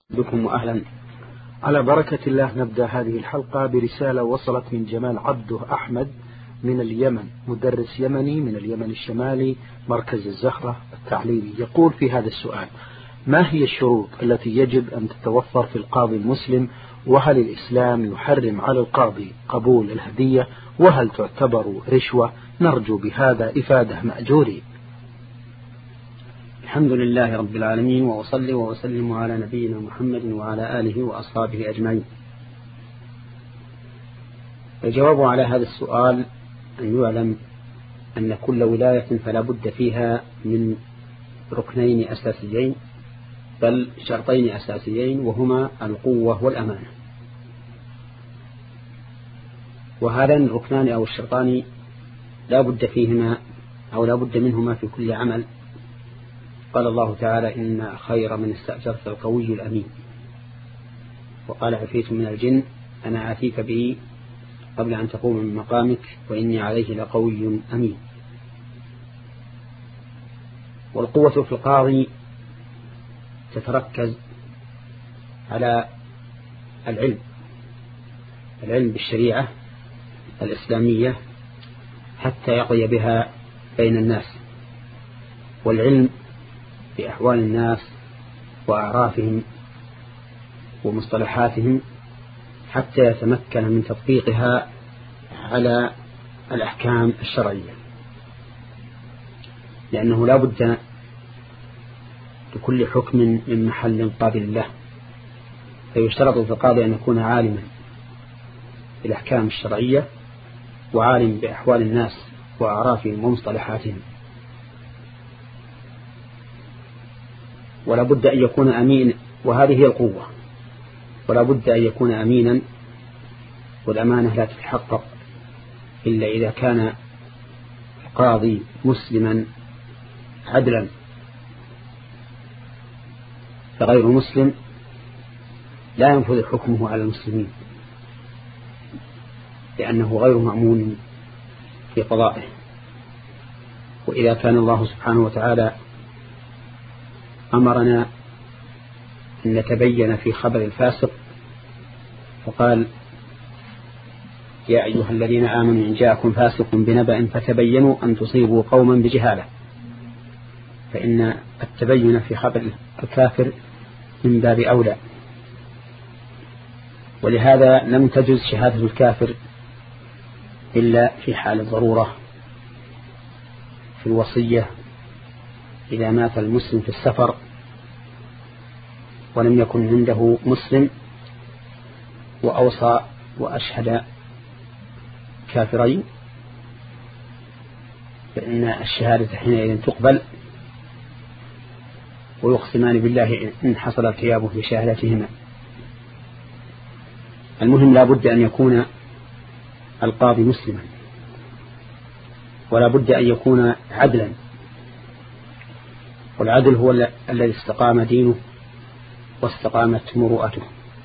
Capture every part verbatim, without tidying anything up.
بكم وأهلا. على بركة الله نبدأ هذه الحلقة برسالة وصلت من جمال عبده أحمد من اليمن، مدرس يمني من اليمن الشمالي، مركز الزهرة التعليمي. يقول في هذا السؤال: ما هي الشروط التي يجب أن تتوفر في القاضي المسلم؟ وهل الإسلام يحرم على القاضي قبول الهدية؟ وهل تعتبر رشوة؟ نرجو بهذا إفادة مأجورين. الحمد لله رب العالمين، وأصلي وأسلم على نبينا محمد وعلى آله وأصحابه أجمعين. الجواب على هذا السؤال أن يعلم أن كل ولاية فلا بد فيها من ركنين أساسيين، بل شرطين أساسيين، وهما القوة والأمانة. وهذان الركنان أو الشرطان لا بد فيهما أو لا بد منهما في كل عمل. قال الله تعالى: إن خير من استأجرت القوي الأمين. وقال عفريت من الجن: أنا آتيك به قبل أن تقوم من مقامك وإني عليه لقوي أمين. والقوة في القاضي تتركز على العلم العلم بالشريعة الإسلامية حتى يقضي بها بين الناس، والعلم بأحوال الناس وأعرافهم ومصطلحاتهم حتى يتمكن من تطبيقها على الأحكام الشرعية، لأنه لا بد لكل حكم من محل قابل له، فيشترط في القاضي أن يكون عالما بالأحكام الشرعية وعالم بأحوال الناس وأعرافهم ومصطلحاتهم. ولا بد أن يكون أمين، وهذه هي القوة. ولا بد أن يكون أمينا، والأمانة لا تتحقق إلا إذا كان القاضي مسلما عدلا، فغير مسلم لا ينفذ حكمه على المسلمين، لأنه غير مأمون في قضائه. وإذا كان الله سبحانه وتعالى أمرنا أن نتبين في خبر الفاسق، فقال: يا أيها الذين آمنوا إن جاءكم فاسق بنبأ فتبينوا أن تصيبوا قوما بجهالة. فإن التبين في خبر الكافر من باب أولى، ولهذا لم تجوز شهادة الكافر إلا في حال الضرورة، في الوصية إذا مات المسلم في السفر ولم يكن عنده مسلم وأوصى وأشهد كافرين، فإن الشهادة حينئذ تقبل، ويقسمان بالله إن حصل ارتياب في شهادتهما. المهم لا بد أن يكون القاضي مسلما، ولا بد أن يكون عدلا، والعدل هو الذي استقام دينه واستقامت مروءته.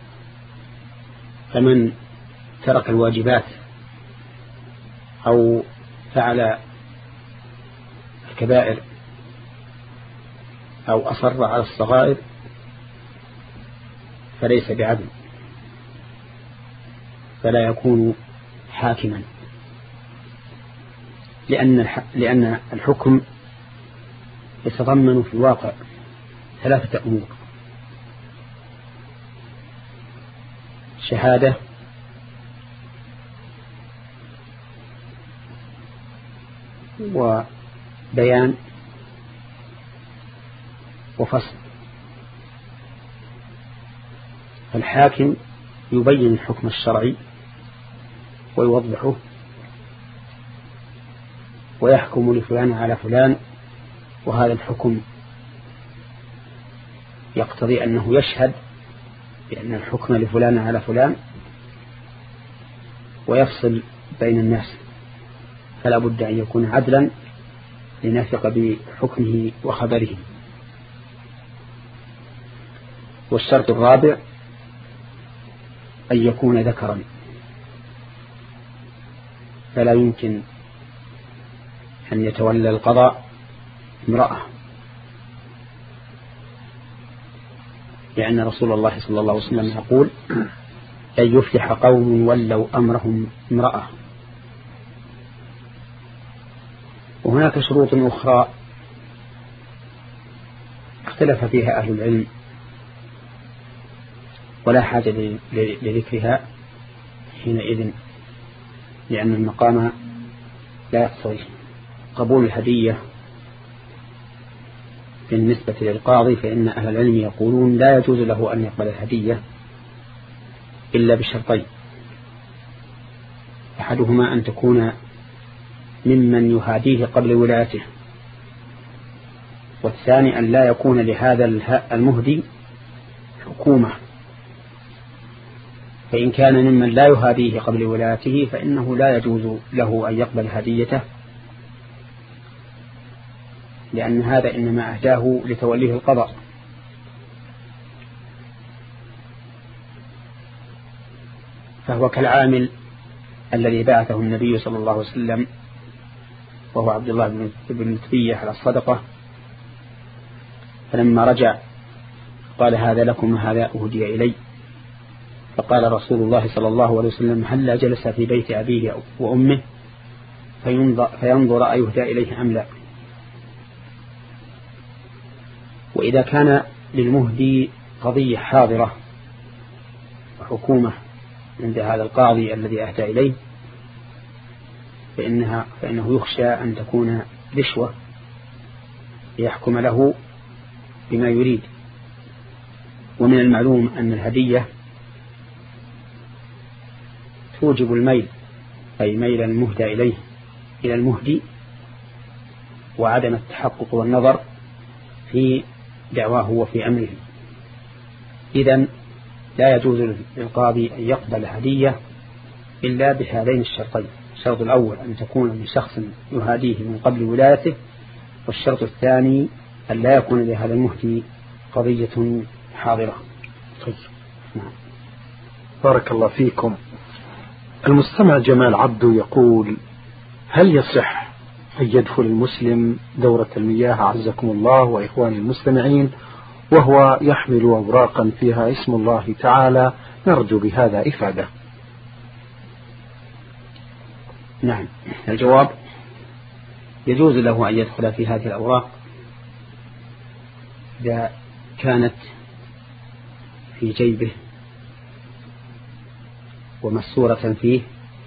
فمن ترك الواجبات أو فعل الكبائر أو أصر على الصغائر فليس بعدل، فلا يكون حاكما، لأن لأن الحكم يتضمن في الواقع ثلاثة أمور: شهادة، وبيان، وفصل. الحاكم يبين الحكم الشرعي ويوضحه، ويحكم لفلان على فلان، وهذا الحكم يقتضي أنه يشهد بأن الحكم لفلان على فلان، ويفصل بين الناس، فلا بد أن يكون عدلا لنثق بحكمه وخبره. والشرط الرابع أن يكون ذكرا، فلا يمكن أن يتولى القضاء امرأة، لأن رسول الله صلى الله عليه وسلم يقول أن يفلح قوم ولوا أمرهم امرأة. وهناك شروط أخرى اختلف فيها أهل العلم ولا حاجة لذكرها حينئذ، لأن المقام لا يقتضي. قبول الهدية بالنسبة للقاضي فإن أهل العلم يقولون لا يجوز له أن يقبل الهدية إلا بشرطين: أحدهما أن تكون ممن يهاديه قبل ولايته، والثاني أن لا يكون لهذا المهدي حكومة، فإن كان ممن لا يهاديه قبل ولايته فإنه لا يجوز له أن يقبل هديته، لأن هذا إنما أهداه لتوليه القضاء. فهو كالعامل الذي بعثه النبي صلى الله عليه وسلم وهو عبد الله بن متبية على الصدقة، فلما رجع قال: هذا لكم وهذا أهدي إلي. فقال رسول الله صلى الله عليه وسلم: هل جلس في بيت أبيه وأمه فينظر, فينظر أيهدى إليه أم لا. وإذا كان للمهدي قضية حاضرة وحكومة عند هذا القاضي الذي أهدى إليه فإنها فإنه يخشى أن تكون رشوة ليحكم له بما يريد. ومن المعلوم أن الهدية توجب الميل، أي ميل المهدى إليه إلى المهدي، وعدم التحقق والنظر في دعواه وفي أمره. إذن لا يجوز للقاضي أن يقبل هدية إلا بهذين الشرطين: الشرط الأول أن تكون من شخص يهاديه من قبل ولايته، والشرط الثاني أن لا يكون لهذا المهدي قضية حاضرة. طيب. نعم. بارك الله فيكم. المستمع جمال عبدو يقول: هل يصح أن يدخل المسلم دورة المياه عزكم الله وإخواني المستمعين وهو يحمل أوراقا فيها اسم الله تعالى؟ نرجو بهذا إفادة. نعم، الجواب: يجوز له أن يدخل في هذه الأوراق إذا كانت في جيبه ومسورة فيه،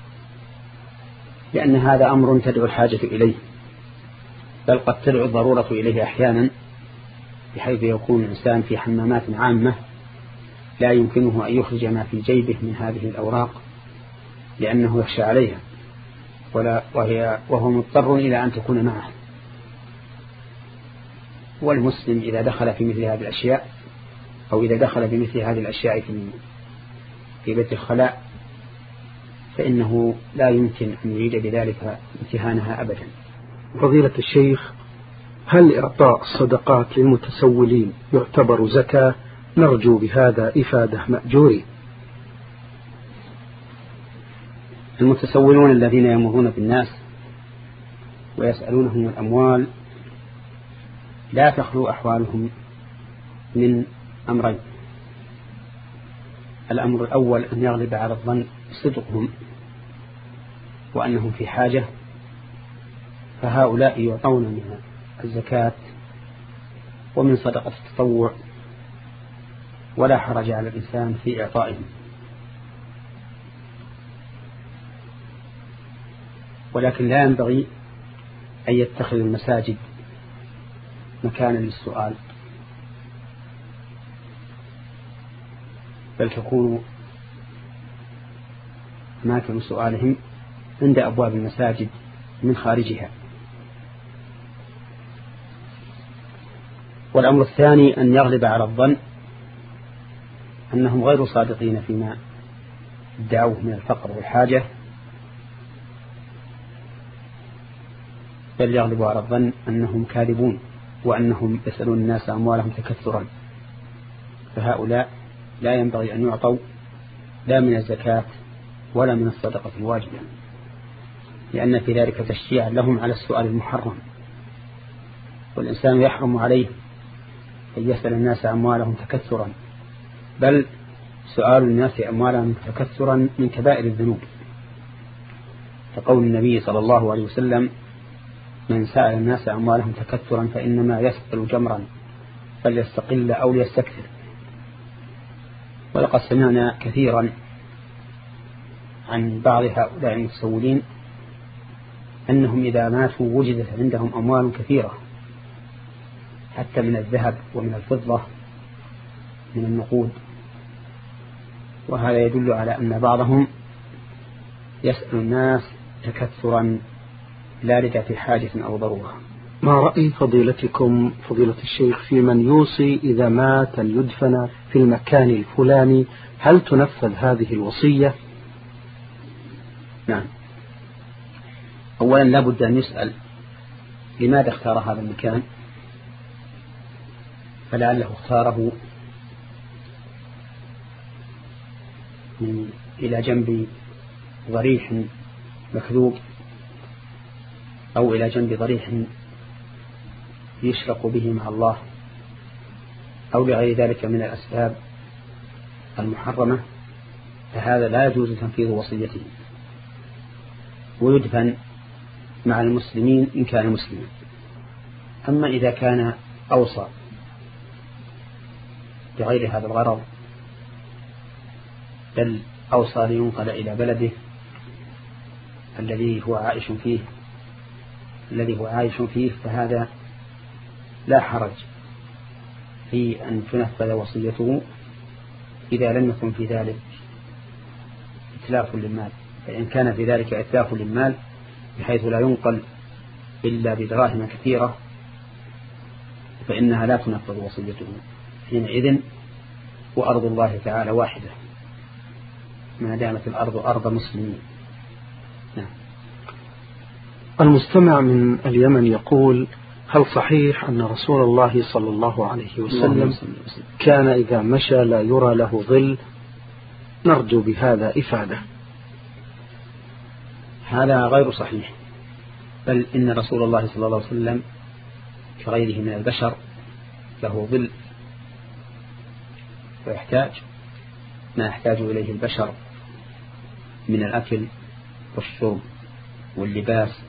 لأن هذا أمر تدعو الحاجة إليه، بل قد تدعو الضرورة إليه أحيانا، بحيث يكون الإنسان في حمامات عامة لا يمكنه أن يخرج ما في جيبه من هذه الأوراق لأنه يخشى عليها، ولا وهي وهو مضطر إلى أن تكون معه. والمسلم إذا دخل في مثل هذه الأشياء أو إذا دخل بمثل هذه الأشياء في في بيت الخلاء فإنه لا يمكن أن يريد بذلك امتهانها أبدا. فضيلة الشيخ، هل إعطاء الصدقات للمتسولين يعتبر زكاة؟ نرجو بهذا إفادة مأجورين. المتسولون الذين يمرون بالناس ويسألونهم الأموال لا تخلو أحوالهم من أمرين: الأمر الأول أن يغلب على الظن صدقهم وأنهم في حاجة، فهؤلاء يعطون من الزكاة ومن صدقة التطوع، ولا حرج على الإنسان في إعطائهم. ولكن لا ينبغي أن يتخذ المساجد مكانا للسؤال، بل تكون أماكن سؤالهم عند أبواب المساجد من خارجها. والأمر الثاني أن يغلب على الظن أنهم غير صادقين فيما ادعوه من الفقر والحاجة، بل يغلب على الظن أنهم كاذبون وأنهم يسألون الناس أموالهم تكثرا، فهؤلاء لا ينبغي أن يعطوا لا من الزكاة ولا من الصدقة الواجبة، لأن في ذلك تشجيعا لهم على السؤال المحرم. والإنسان يحرم عليه أن يسأل الناس أموالهم تكثرا بل سؤال الناس أموالهم تكثرا من كبائر الذنوب، كقول النبي صلى الله عليه وسلم: من سأل الناس أموالهم تكثرا فإنما يسأل جمرا فليستقل أو ليستكثر. ولقد سمعنا كثيرا عن بعض هؤلاء المتسولين أنهم إذا ماتوا وجدت عندهم أموال كثيرة حتى من الذهب ومن الفضة من النقود، وهذا يدل على أن بعضهم يسأل الناس تكثرا لا لذات حاجة أو ضرورة. ما رأي فضيلتكم فضيلة الشيخ في من يوصي إذا مات أن يدفن في المكان الفلاني؟ هل تنفذ هذه الوصية؟ نعم، أولا لا بد أن يسأل لماذا اختار هذا المكان، فلعله اختاره من إلى جنب ضريح مكذوب أو إلى جنب ضريح يشرق به مع الله أو لغير ذلك من الأسباب المحرمة، فهذا لا يجوز تنفيذ وصيته، ويدفن مع المسلمين إن كان مسلما. أما إذا كان أوصى بغير هذا الغرض بل أوصى لينقل إلى بلده الذي هو عائش فيه الذي هو عايش فيه فهذا لا حرج في أن تنفذ وصيته إذا لم يكن في ذلك إتلاف للمال. فإن كان في ذلك إتلاف للمال بحيث لا ينقل إلا بدراهم كثيرة فإنها لا تنفذ وصيته حينئذ، وأرض الله تعالى واحدة ما دامت الأرض أرض مسلمين. نعم. المستمع من اليمن يقول: هل صحيح أن رسول الله صلى الله عليه وسلم كان إذا مشى لا يرى له ظل؟ نرجو بهذا إفادة. هذا غير صحيح، بل إن رسول الله صلى الله عليه وسلم كغيره من البشر له ظل، ويحتاج ما يحتاج إليه البشر من الأكل والشرب واللباس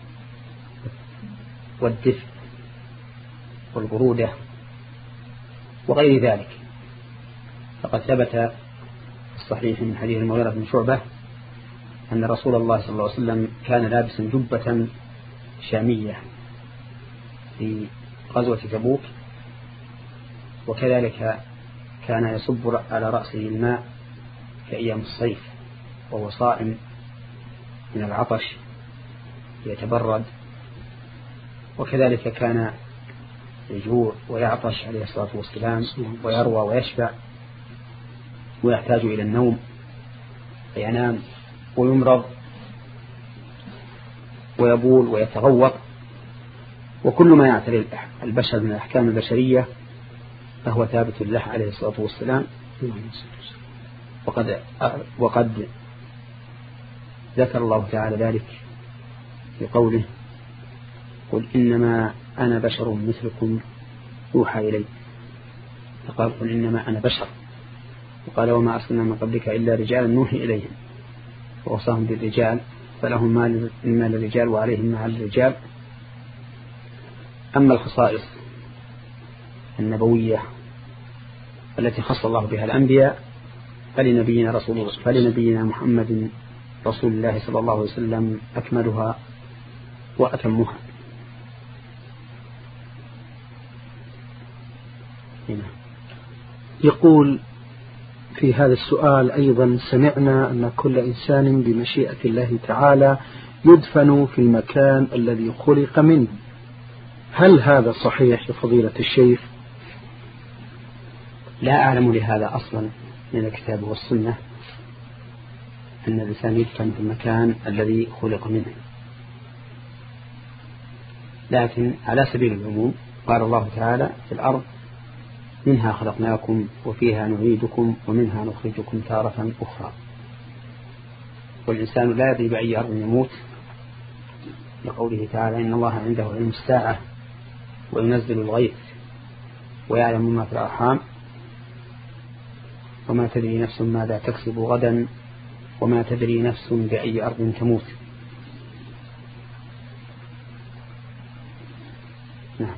والدفء والبرودة وغير ذلك. فقد ثبت في الصحيح من حديث المغيرة بن شعبة أن رسول الله صلى الله عليه وسلم كان لابسا جبة شامية في غزوة تبوك، وكذلك كان يصب على رأسه الماء في أيام الصيف وهو صائم من العطش يتبرد، وكذلك كان يجوع ويعطش عليه الصلاة والسلام ويروى ويشبع ويحتاج إلى النوم فينام ويمرض ويبول ويتغوط، وكل ما يعتري البشر من الأحكام البشرية فهو ثابت له عليه الصلاة والسلام. وقد, وقد ذكر الله تعالى ذلك في قوله: قل إنما أنا بشر مثلكم يوحى إلي. فقال: قل إنما أنا بشر، وقال: وما أرسلنا من قبلك إلا رجالا نوحي إليهم، ووصاهم بالرجال فلهم ما للرجال وعليهم ما على الرجال. أما الخصائص النبوية التي خص الله بها الأنبياء فلنبينا رسول الله فلنبينا محمد رسول الله صلى الله عليه وسلم أكملها وأتمها. هنا. يقول في هذا السؤال أيضا: سمعنا أن كل إنسان بمشيئة الله تعالى يدفن في المكان الذي خلق منه، هل هذا صحيح يا فضيلة الشيخ؟ لا أعلم لهذا أصلا من الكتاب والسنة أن الإنسان يدفن في المكان الذي خلق منه، لكن على سبيل العموم قال الله تعالى في الأرض: منها خلقناكم وفيها نعيدكم ومنها نخرجكم تارة أخرى. والإنسان لا يدري بأي أرض يموت، لقوله تعالى: إن الله عنده علم الساعة وينزل الغيث ويعلم ما في الأرحام وما تدري نفس ماذا تكسب غدا وما تدري نفس بأي أرض تموت. نعم.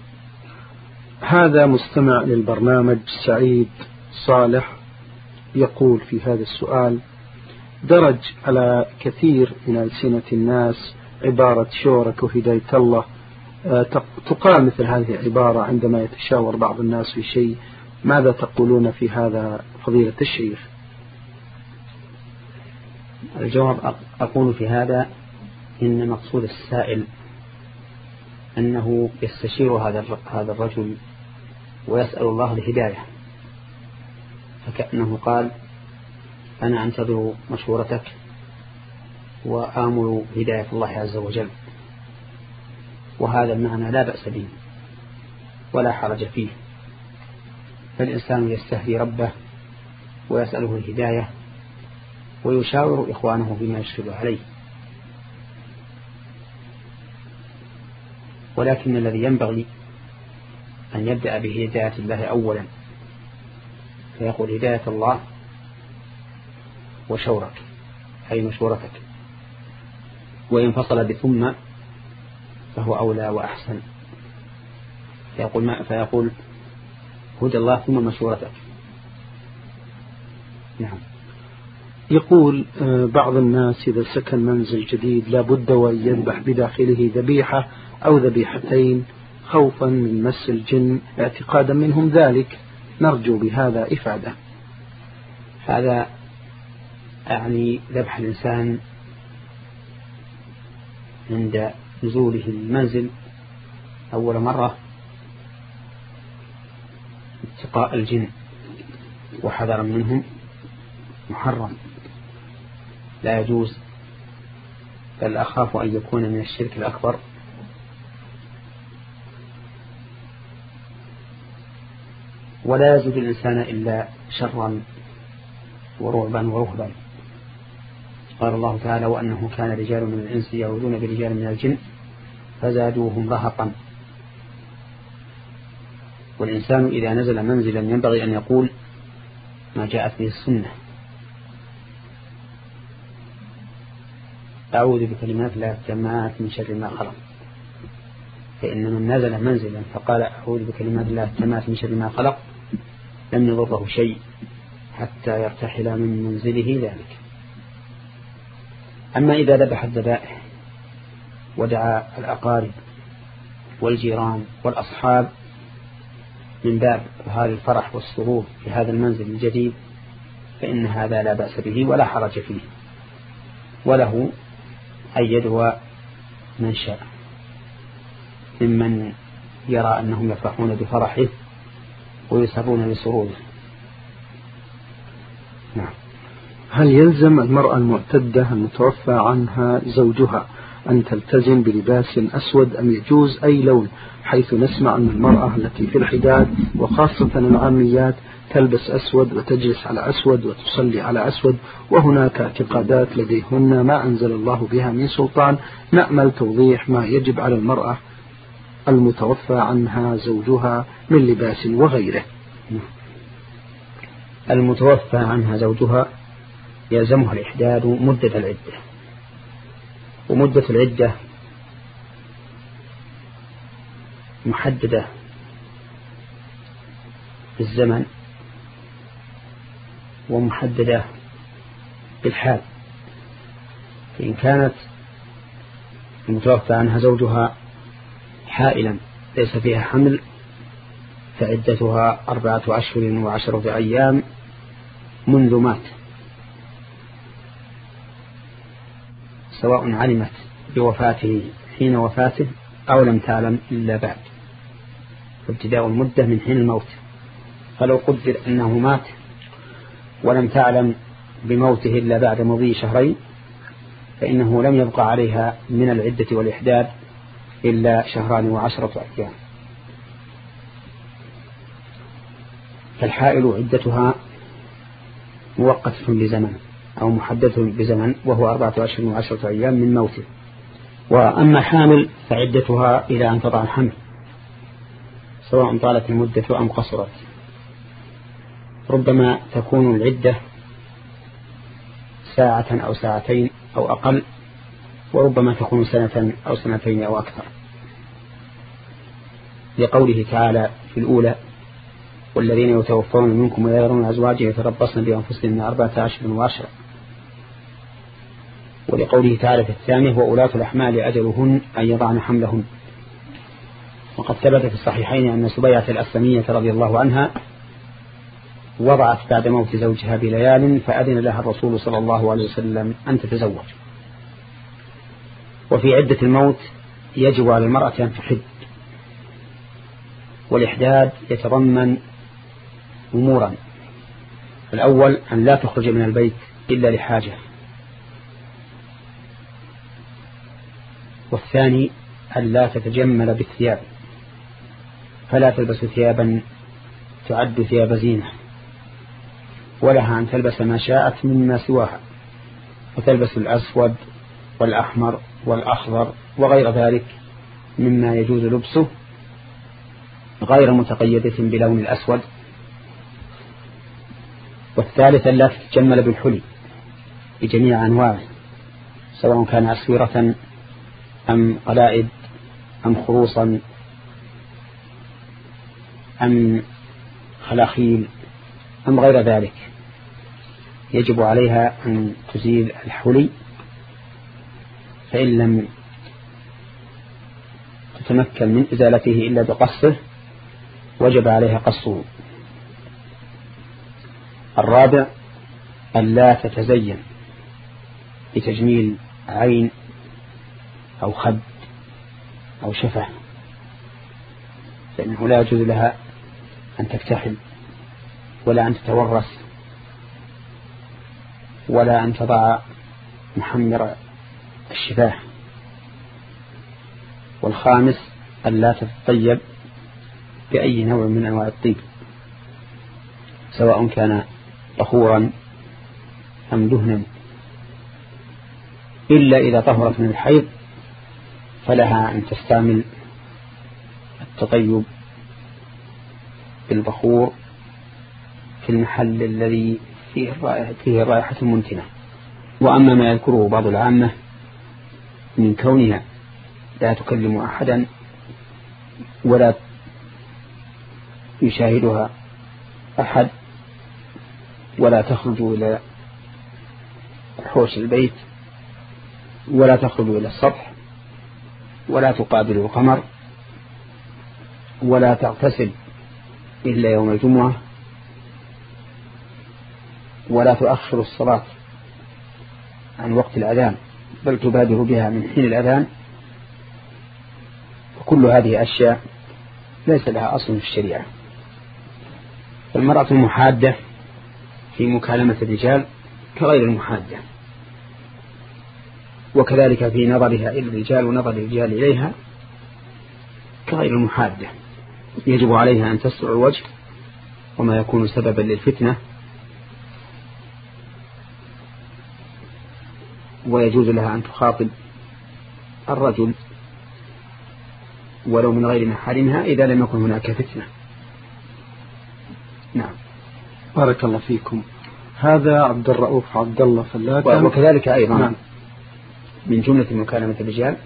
هذا مستمع للبرنامج سعيد صالح يقول في هذا السؤال: درج على كثير من ألسنة الناس عبارة شورك وهداية الله، تقال مثل هذه العبارة عندما يتشاور بعض الناس في شيء، ماذا تقولون في هذا فضيلة الشيخ؟ الجواب أقول في هذا إن مقصود السائل أنه يستشير هذا هذا الرجل ويسأل الله الهداية، فكأنه قال: أنا أنتظر مشورتك وآمل هداية الله عز وجل. وهذا المعنى لا بأس به ولا حرج فيه، فالإنسان يستهدي ربه ويسأله الهداية ويشاور إخوانه بما يشكل عليه. ولكن الذي ينبغي أن يبدأ بهداية الله أولا، فيقول: هداية الله وشورك أي مشورتك، وإن فصل بثم فهو أولى وأحسن، فيقول, ما فيقول هدى الله ثم مشورتك. نعم. يقول بعض الناس إذا سكن منزل جديد لا بد وأن يذبح بداخله ذبيحة أو ذبيحتين خوفا من مس الجن اعتقادا منهم ذلك، نرجو بهذا إفادة. هذا يعني ذبح الإنسان عند نزوله المنزل أول مرة اتقاء الجن وحذرا منهم محرم لا يجوز، بل أخاف أن يكون من الشرك الأكبر. ولا يزيد الإنسان إلا شرا ورعبا ورهبا. قال الله تعالى: وأنه كان رجال من الإنس يعوذون برجال من الجن فزادوهم رهقا. والإنسان إذا نزل منزلا ينبغي أن يقول ما جاءت به السنة: أعوذ بكلمات الله التامات من شر ما خلق. فإن من نزل منزلا فقال أعوذ بكلمات الله التامات من شر ما خلق لم يضره شيء حتى يرتحل من منزله ذلك. أما إذا ذبح الذبائح ودعا الأقارب والجيران والأصحاب من باب هذا الفرح والسرور في هذا المنزل الجديد، فإن هذا لا بأس به ولا حرج فيه، وله أن يدعو من شاء ممن يرى أنهم يفرحون بفرحه ويسرون بسروره. نعم. هل يلزم المرأة المعتدة المتوفى عنها زوجها أن تلتزم بلباس أسود أم يجوز أي لون، حيث نسمع أن المرأة التي في الحداد وخاصة العاميات تلبس أسود وتجلس على أسود وتصلي على أسود، وهناك اعتقادات لديهن ما أنزل الله بها من سلطان، نأمل توضيح ما يجب على المرأة المتوفى عنها زوجها من لباس وغيره. المتوفى عنها زوجها يلزمها الإحداد مدة العدة، ومدة العدة محددة بالزمن ومحددة بالحال. فإن كانت المتوفى عنها زوجها حائلا ليس فيها حمل فعدتها أربعة أشهر وعشرة أيام منذ مات، سواء علمت بوفاته حين وفاته أو لم تعلم إلا بعد، فابتداء المدة من حين الموت. فلو قدر أنه مات ولم تعلم بموته إلا بعد مضي شهرين فإنه لم يبقى عليها من العدة والإحداد إلا شهران وعشرة أيام. فالحائل عدتها مؤقتة بزمن أو محددة بزمن وهو أربعة أشهر وعشرة أيام من موته. وأما حامل فعدتها إلى أن تضع الحمل، سواء طالت المدة أم قصرت. ربما تكون العدة ساعة أو ساعتين أو أقل، وربما تكون سنة أو سنتين أو أكثر، لقوله تعالى في الأولى والذين يتوفون منكم ويذرون أزواجا يتربصن بأنفسهن أربعة أشهر وعشرا، ولقوله تعالى في الثانية وأولاة الأحمال أجلهن أن يضعن حملهن. وقد ثبت في الصحيحين أن سبيعة الأسلمية رضي الله عنها وضعت بعد موت زوجها بليال فأذن لها الرسول صلى الله عليه وسلم أن تتزوج. وفي عدة الموت يجب على المرأة أن تحد، والإحداد يتضمن أمورا: الأول أن لا تخرج من البيت إلا لحاجة، والثاني أن لا تتجمل بالثياب، فلا تلبس ثيابا تعد ثياب زينة، ولها أن تلبس ما شاءت مما سواها، وتلبس الأسود والأحمر والأخضر وغير ذلك مما يجوز لبسه غير متقيدة بلون الأسود. والثالث لا تتجمل بالحلي بجميع أنواعه، سواء كان أسورة أم قلائد أم خروصا أم خلاخيل أم غير ذلك، يجب عليها أن تزيل الحلي، فإن لم تتمكن من إزالته إلا بقصه وجب عليها قصه. الرابع أن لا تتزين بتجميل عين أو خد أو شفة، فإنه لا يجوز لها أن تكتحل ولا أن تتورس ولا أن تضع محمر الشفاه. والخامس أن لا تتطيب بأي نوع من أنواع الطيب، سواء كان طهورا أم دهنا، إلا إذا طهرت من الحيض فلها أن تستعمل التطيب بالبخور في المحل الذي فيه الرائحة, فيه الرائحة المنتنة. وأما ما يذكره بعض العامة من كونها لا تكلم أحدا ولا يشاهدها أحد ولا تخرج إلى حوش البيت ولا تخرج إلى السطح ولا تقابل القمر ولا تغتسل إلا يوم الجمعة ولا تؤخر الصلاة عن وقت الأذان بل تبادر بها من حين الأذان، وكل هذه أشياء ليس لها أصل في الشريعة. المرأة المحادة في مكالمة الرجال كغير المحادة، وكذلك في نظرها إلى الرجال ونظر الرجال إليها كغير المحادة. يجب عليها أن تستر الوجه وما يكون سببا للفتنة، ويجوز لها أن تخاطب الرجل ولو من غير محارمها إذا لم يكن هناك فتنة. نعم. بارك الله فيكم. هذا عبد الرؤوف عبد الله فلاته. وكذلك أيضا نعم. من جملة مكالمة الرجال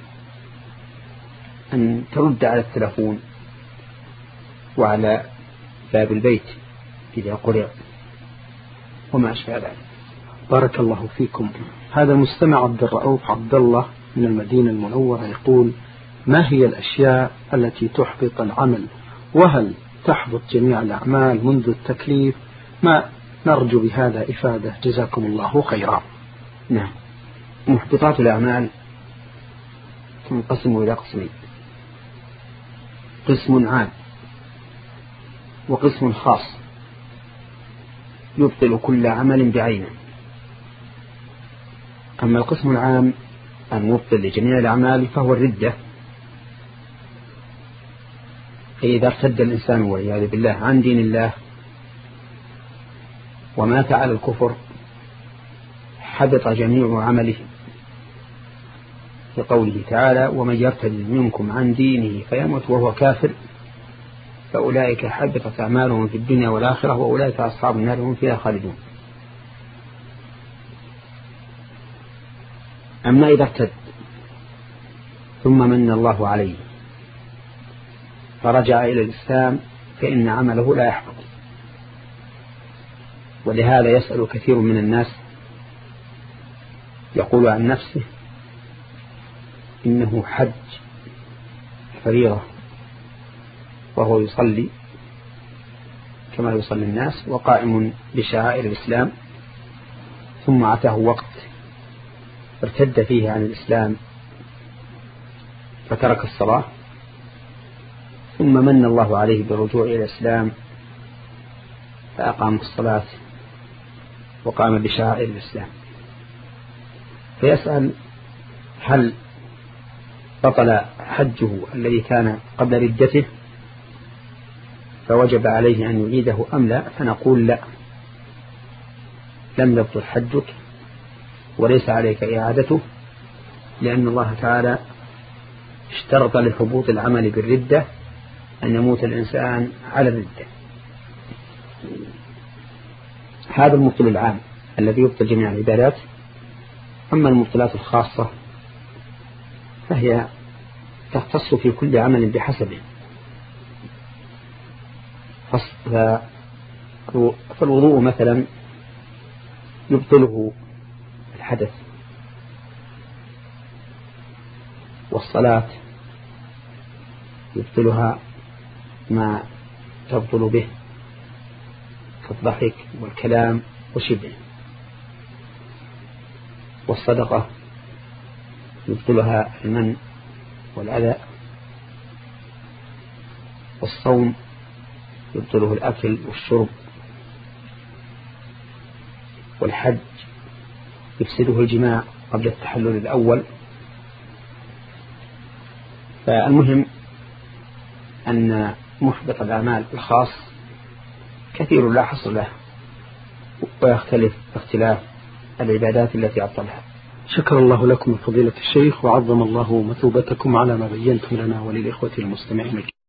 أن ترد على التلفون وعلى باب البيت إذا قرأ وما أشبه ذلك. بارك الله فيكم. هذا مستمع عبد الرؤوف عبد الله من المدينة المنورة يقول: ما هي الأشياء التي تحبط العمل، وهل تحبط جميع الأعمال منذ التكليف؟ ما نرجو بهذا إفادة، جزاكم الله خيرا. نعم. محبطات الأعمال تنقسم إلى قسمين: قسم عام وقسم خاص يبطل كل عمل بعينه. أما القسم العام أن يبطل لجميع الأعمال فهو الردة، إذا ارتد الإنسان والعياذ بالله عن دين الله ومات على الكفر حبط جميع عمله، لقوله تعالى: ومن يرتد منكم عن دينه فيمت وهو كافر فأولئك حبطت أعمالهم في الدنيا والآخرة وأولئك أصحاب النار هم فيها خالدون. أما إذا ارتد ثم من الله عليه فرجع إلى الإسلام فإن عمله لا يحبط. ولهذا يسأل كثير من الناس يقول عن نفسه إنه حج فريضة وهو يصلي كما يصلي الناس وقائم بشعائر الإسلام، ثم أتاه وقت ارتد فيه عن الإسلام فترك الصلاة، ثم من الله عليه بالرجوع إلى الإسلام فأقام الصلاة وقام بشعائر الإسلام. فيسأل هل بطل حجه الذي كان قبل ردته فوجب عليه أن يعيده أم لا؟ فنقول لا، لم يبطل حجك وليس عليك إعادته، لأن الله تعالى اشترط لحبوط العمل بالردة أن يموت الإنسان على الردة. هذا المبطل العام الذي يبطل جميع العبادات. أما المبطلات الخاصة فهي تختص في كل عمل بحسبه. فالوضوء مثلا يبطله الحدث، والصلاة يبطلها ما تبطل به كالضحك والكلام وشبه، والصدقة يبطلها المن والأذى، والصوم يبطله الأكل والشرب، والحج يفسده الجماع قبل التحلل الأول. فالمهم أن محبط الأعمال الخاص كثير لا حصر له، ويختلف اختلاف العبادات التي أبطلها. شكر الله لكم فضيلة الشيخ، وعظم الله مثوبتكم على ما بينتم لنا وللإخوة المستمعين.